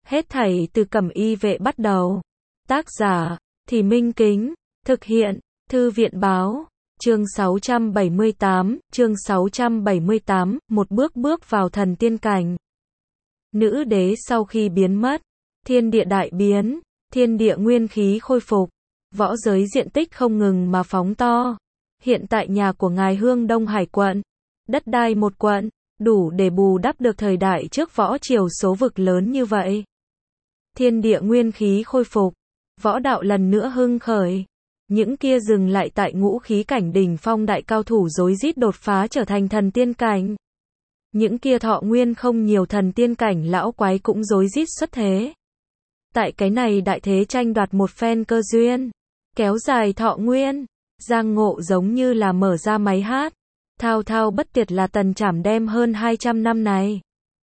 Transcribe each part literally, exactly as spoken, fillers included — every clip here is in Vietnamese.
Hết thảy từ Cẩm Y Vệ bắt đầu. Tác giả, Thì Minh Kính. Thực hiện, Thư viện Báo. Chương sáu trăm bảy mươi tám, chương sáu trăm bảy mươi tám, một bước bước vào thần tiên cảnh. Nữ đế sau khi biến mất, thiên địa đại biến, thiên địa nguyên khí khôi phục, võ giới diện tích không ngừng mà phóng to. Hiện tại nhà của ngài Hương Đông Hải quận, đất đai một quận, đủ để bù đắp được thời đại trước võ triều số vực lớn như vậy. Thiên địa nguyên khí khôi phục, võ đạo lần nữa hưng khởi. Những kia dừng lại tại ngũ khí cảnh đỉnh phong đại cao thủ rối rít đột phá trở thành thần tiên cảnh. Những kia thọ nguyên không nhiều thần tiên cảnh lão quái cũng rối rít xuất thế. Tại cái này đại thế tranh đoạt một phen cơ duyên, kéo dài thọ nguyên, Giang Ngộ giống như là mở ra máy hát, thao thao bất tuyệt là Tần Trảm đem hơn hai trăm năm này.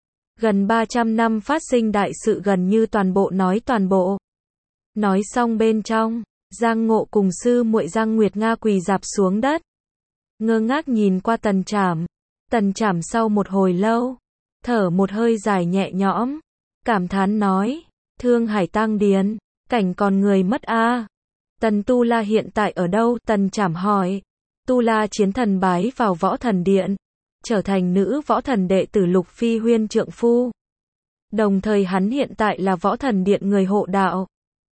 Gần ba trăm năm phát sinh đại sự gần như toàn bộ nói toàn bộ. Nói xong bên trong, Giang Ngộ cùng sư muội Giang Nguyệt Nga quỳ rạp xuống đất, ngơ ngác nhìn qua Tần Trảm. Tần Trảm sau một hồi lâu, thở một hơi dài nhẹ nhõm, cảm thán nói, Thương Hải Tăng Điền, cảnh còn người mất a. Tần Tu La hiện tại ở đâu? Tần Trảm hỏi. Tu La chiến thần bái vào võ thần điện, trở thành nữ võ thần đệ tử Lục Phi Huyên trượng phu. Đồng thời hắn hiện tại là võ thần điện người hộ đạo.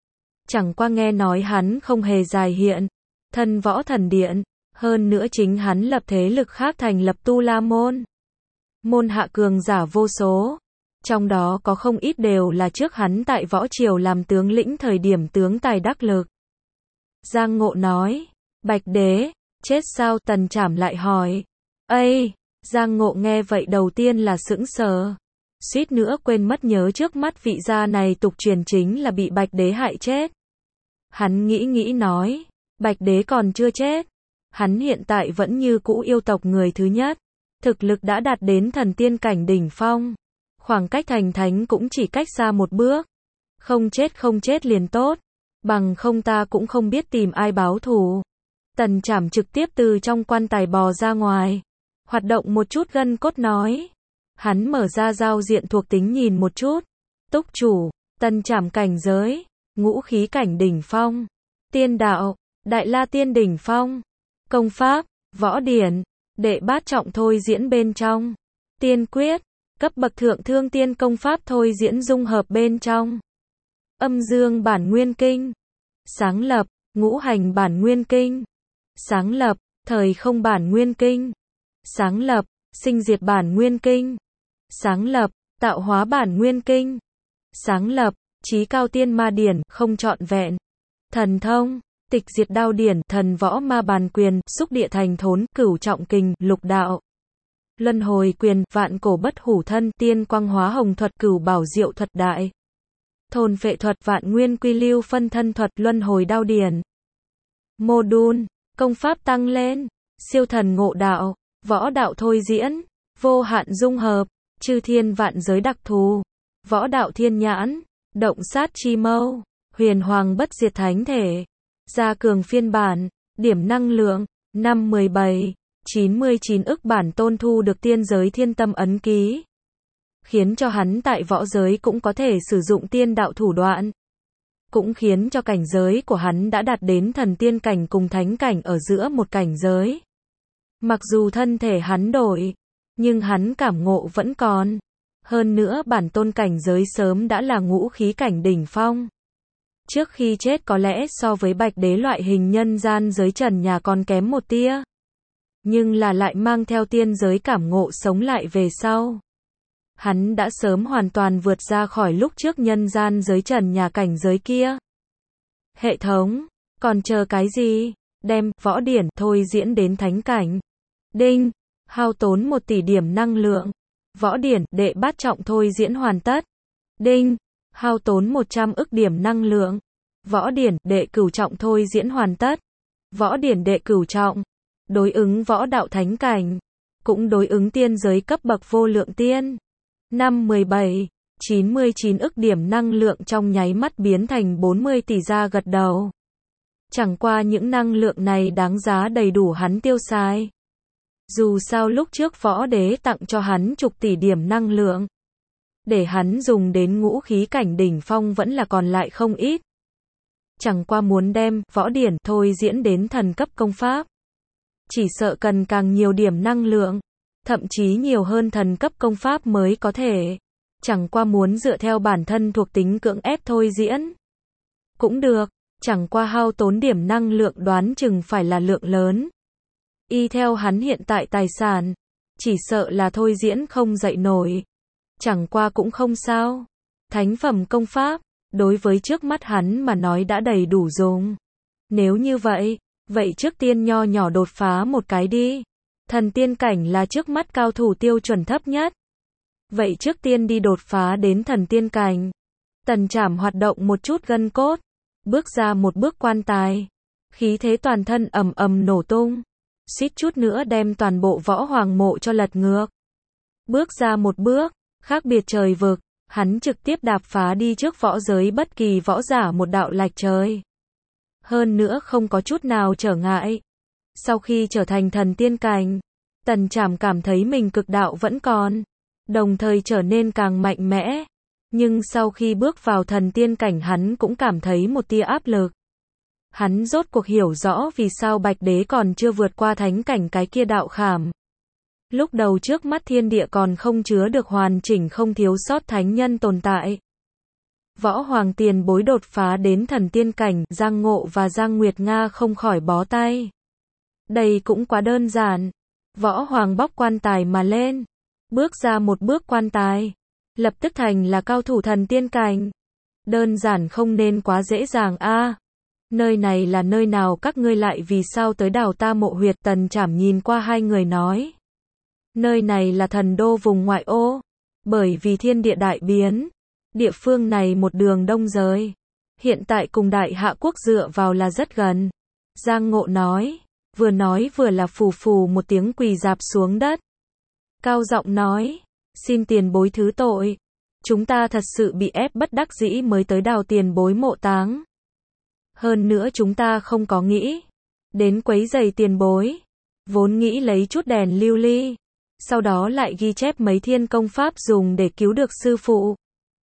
Chẳng qua nghe nói hắn không hề dài hiện thân võ thần điện, hơn nữa chính hắn lập thế lực khác thành lập Tu La môn. Môn hạ cường giả vô số, trong đó có không ít đều là trước hắn tại võ triều làm tướng lĩnh thời điểm tướng tài đắc lực. Giang Ngộ nói, Bạch Đế, chết sao? Tần Trảm lại hỏi. Ây, Giang Ngộ nghe vậy đầu tiên là sững sờ, suýt nữa quên mất nhớ trước mắt vị gia này tục truyền chính là bị Bạch Đế hại chết. Hắn nghĩ nghĩ nói, Bạch Đế còn chưa chết, hắn hiện tại vẫn như cũ yêu tộc người thứ nhất, thực lực đã đạt đến thần tiên cảnh đỉnh phong, khoảng cách thành thánh cũng chỉ cách xa một bước. Không chết không chết liền tốt, bằng không ta cũng không biết tìm ai báo thù. Tần Trảm trực tiếp từ trong quan tài bò ra ngoài, hoạt động một chút gân cốt nói. Hắn mở ra giao diện thuộc tính nhìn một chút. Túc chủ, Tần Trảm cảnh giới, ngũ khí cảnh đỉnh phong, tiên đạo, đại la tiên đỉnh phong, công pháp, võ điển, đệ bát trọng thôi diễn bên trong, tiên quyết, cấp bậc thượng thương tiên công pháp thôi diễn dung hợp bên trong, âm dương bản nguyên kinh, sáng lập, ngũ hành bản nguyên kinh, sáng lập, thời không bản nguyên kinh, sáng lập, sinh diệt bản nguyên kinh, sáng lập, tạo hóa bản nguyên kinh, sáng lập, chí cao tiên ma điển, không trọn vẹn, thần thông, tịch diệt đao điển, thần võ ma bàn quyền, xúc địa thành thốn, cửu trọng kình, lục đạo, luân hồi quyền, vạn cổ bất hủ thân, tiên quang hóa hồng thuật, cửu bảo diệu thuật đại, thôn phệ thuật, vạn nguyên quy lưu phân thân thuật, luân hồi đao điển, module, công pháp tăng lên, siêu thần ngộ đạo, võ đạo thôi diễn, vô hạn dung hợp, chư thiên vạn giới đặc thù, võ đạo thiên nhãn, động sát chi mâu, huyền hoàng bất diệt thánh thể, gia cường phiên bản, điểm năng lượng, năm mười bảy, chín mươi chín ức bản tôn thu được tiên giới thiên tâm ấn ký, khiến cho hắn tại võ giới cũng có thể sử dụng tiên đạo thủ đoạn, cũng khiến cho cảnh giới của hắn đã đạt đến thần tiên cảnh cùng thánh cảnh ở giữa một cảnh giới. Mặc dù thân thể hắn đổi, nhưng hắn cảm ngộ vẫn còn. Hơn nữa bản tôn cảnh giới sớm đã là ngũ khí cảnh đỉnh phong. Trước khi chết có lẽ so với Bạch Đế loại hình nhân gian giới trần nhà còn kém một tia. Nhưng là lại mang theo tiên giới cảm ngộ sống lại về sau. Hắn đã sớm hoàn toàn vượt ra khỏi lúc trước nhân gian giới trần nhà cảnh giới kia. Hệ thống, còn chờ cái gì? Đem võ điển thôi diễn đến thánh cảnh. Đinh, hao tốn một tỷ điểm năng lượng. Võ điển đệ bát trọng thôi diễn hoàn tất. Đinh, hao tốn một trăm ức điểm năng lượng. Võ điển đệ cửu trọng thôi diễn hoàn tất. Võ điển đệ cửu trọng, đối ứng võ đạo thánh cảnh, cũng đối ứng tiên giới cấp bậc vô lượng tiên. Năm mười bảy, chín mươi chín ức điểm năng lượng trong nháy mắt biến thành bốn mươi tỷ, ra gật đầu. Chẳng qua những năng lượng này đáng giá đầy đủ hắn tiêu xài. Dù sao lúc trước võ đế tặng cho hắn chục tỷ điểm năng lượng. để hắn dùng đến ngũ khí cảnh đỉnh phong vẫn là còn lại không ít. Chẳng qua muốn đem võ điển thôi diễn đến thần cấp công pháp, chỉ sợ cần càng nhiều điểm năng lượng, thậm chí nhiều hơn thần cấp công pháp mới có thể. Chẳng qua muốn dựa theo bản thân thuộc tính cưỡng ép thôi diễn cũng được, chẳng qua hao tốn điểm năng lượng đoán chừng phải là lượng lớn. Y theo hắn hiện tại tài sản, chỉ sợ là thôi diễn không dậy nổi. Chẳng qua cũng không sao. Thánh phẩm công pháp, đối với trước mắt hắn mà nói đã đầy đủ dùng. Nếu như vậy, vậy trước tiên nho nhỏ đột phá một cái đi. Thần tiên cảnh là trước mắt cao thủ tiêu chuẩn thấp nhất. Vậy trước tiên đi đột phá đến thần tiên cảnh. Tần Trảm hoạt động một chút gân cốt, bước ra một bước quan tài, khí thế toàn thân ầm ầm nổ tung, suýt chút nữa đem toàn bộ võ hoàng mộ cho lật ngược. Bước ra một bước, khác biệt trời vực, hắn trực tiếp đạp phá đi trước võ giới bất kỳ võ giả một đạo lạch trời. Hơn nữa không có chút nào trở ngại. Sau khi trở thành thần tiên cảnh, Tần Trảm cảm thấy mình cực đạo vẫn còn, đồng thời trở nên càng mạnh mẽ. Nhưng sau khi bước vào thần tiên cảnh hắn cũng cảm thấy một tia áp lực. Hắn rốt cuộc hiểu rõ vì sao Bạch Đế còn chưa vượt qua thánh cảnh cái kia đạo khảm. Lúc đầu trước mắt thiên địa còn không chứa được hoàn chỉnh không thiếu sót thánh nhân tồn tại. Võ Hoàng tiền bối đột phá đến thần tiên cảnh, Giang Ngộ và Giang Nguyệt Nga không khỏi bó tay. Đây cũng quá đơn giản. Võ Hoàng bóc quan tài mà lên, bước ra một bước quan tài, lập tức thành là cao thủ thần tiên cảnh. Đơn giản không nên quá dễ dàng a. À, nơi này là nơi nào, các ngươi lại vì sao tới đào ta mộ huyệt? Tần Trảm nhìn qua hai người nói. Nơi này là thần đô vùng ngoại ô. Bởi vì thiên địa đại biến, địa phương này một đường đông rời. Hiện tại cùng Đại Hạ quốc dựa vào là rất gần. Giang Ngộ nói. Vừa nói vừa là phù phù một tiếng quỳ rạp xuống đất. Cao giọng nói. Xin tiền bối thứ tội. Chúng ta thật sự bị ép bất đắc dĩ mới tới đào tiền bối mộ táng. Hơn nữa chúng ta không có nghĩ đến quấy rầy tiền bối. Vốn nghĩ lấy chút đèn lưu ly, sau đó lại ghi chép mấy thiên công pháp dùng để cứu được sư phụ.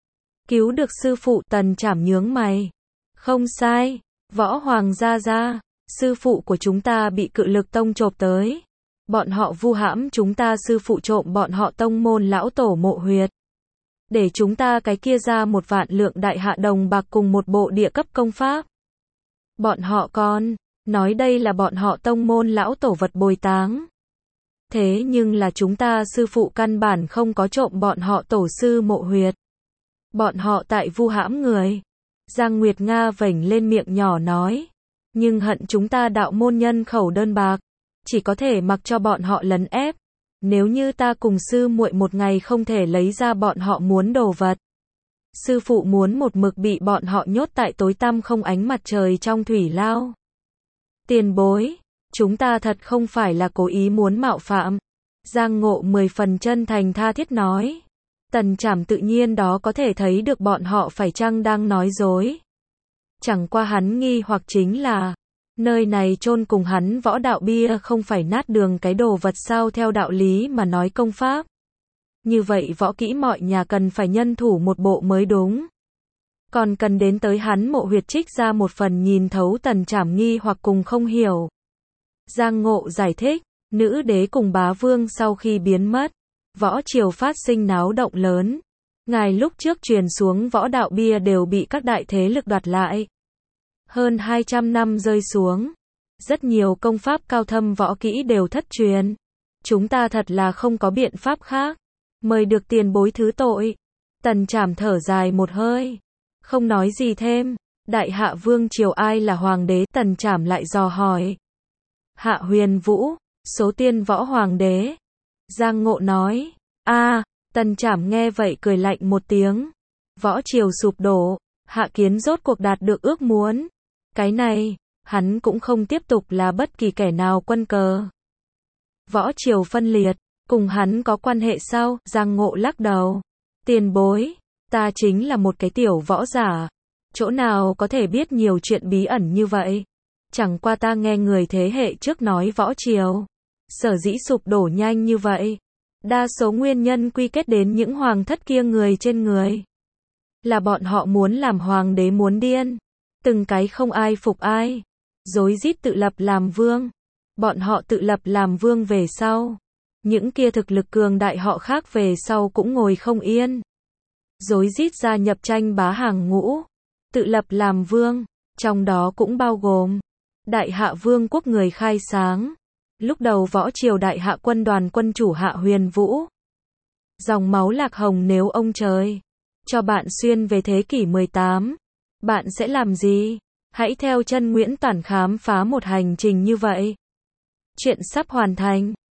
Cứu được sư phụ? Tần Trảm nhướng mày. Không sai, Võ Hoàng gia gia, sư phụ của chúng ta bị Cự Lực Tông chộp tới. Bọn họ vu hãm chúng ta, sư phụ trộm bọn họ tông môn lão tổ mộ huyệt. Để chúng ta cái kia ra một vạn lượng đại hạ đồng bạc cùng một bộ địa cấp công pháp. Bọn họ còn nói đây là bọn họ tông môn lão tổ vật bồi táng. Thế nhưng là chúng ta sư phụ căn bản không có trộm bọn họ tổ sư mộ huyệt. Bọn họ tại vu hãm người. Giang Nguyệt Nga vểnh lên miệng nhỏ nói. Nhưng hận chúng ta đạo môn nhân khẩu đơn bạc, chỉ có thể mặc cho bọn họ lấn ép. Nếu như ta cùng sư muội một ngày không thể lấy ra bọn họ muốn đồ vật, sư phụ muốn một mực bị bọn họ nhốt tại tối tăm không ánh mặt trời trong thủy lao. Tiền bối, chúng ta thật không phải là cố ý muốn mạo phạm. Giang Ngộ mười phần chân thành tha thiết nói. Tần Trảm tự nhiên đó có thể thấy được bọn họ phải chăng đang nói dối. Chẳng qua hắn nghi hoặc chính là, nơi này chôn cùng hắn võ đạo bia không phải nát đường cái đồ vật sao? Theo đạo lý mà nói công pháp, như vậy võ kỹ mọi nhà cần phải nhân thủ một bộ mới đúng. Còn cần đến tới hắn mộ huyệt trích ra một phần nhìn thấu. Tần Trảm nghi hoặc cùng không hiểu. Giang Ngộ giải thích, nữ đế cùng bá vương sau khi biến mất, võ triều phát sinh náo động lớn. Ngài lúc trước truyền xuống võ đạo bia đều bị các đại thế lực đoạt lại. Hơn hai trăm năm rơi xuống, rất nhiều công pháp cao thâm võ kỹ đều thất truyền. Chúng ta thật là không có biện pháp khác. Mời được tiền bối thứ tội. Tần Trảm thở dài một hơi, không nói gì thêm. Đại Hạ vương triều ai là hoàng đế? Tần Trảm lại dò hỏi. Hạ Huyền Vũ, số tiên võ hoàng đế. Giang Ngộ nói. A, à, Tần Trảm nghe vậy cười lạnh một tiếng. Võ triều sụp đổ, Hạ Kiến rốt cuộc đạt được ước muốn. Cái này, hắn cũng không tiếp tục là bất kỳ kẻ nào quân cờ. Võ triều phân liệt, cùng hắn có quan hệ sao? Giang Ngộ lắc đầu. Tiền bối, ta chính là một cái tiểu võ giả. Chỗ nào có thể biết nhiều chuyện bí ẩn như vậy? Chẳng qua ta nghe người thế hệ trước nói võ triều sở dĩ sụp đổ nhanh như vậy, Đa số nguyên nhân quy kết đến những hoàng thất kia người trên người. Là bọn họ muốn làm hoàng đế muốn điên. Từng cái không ai phục ai. Rối rít tự lập làm vương. Bọn họ tự lập làm vương về sau. Những kia thực lực cường đại họ khác về sau cũng ngồi không yên. Rối rít gia nhập tranh bá hàng ngũ. Tự lập làm vương. Trong đó cũng bao gồm Đại Hạ Vương quốc người khai sáng. Lúc đầu võ triều Đại Hạ quân đoàn quân chủ Hạ Huyền Vũ. Dòng máu Lạc Hồng, nếu ông trời cho bạn xuyên về thế kỷ mười tám, bạn sẽ làm gì? Hãy theo chân Nguyễn Toản khám phá một hành trình như vậy. Chuyện sắp hoàn thành.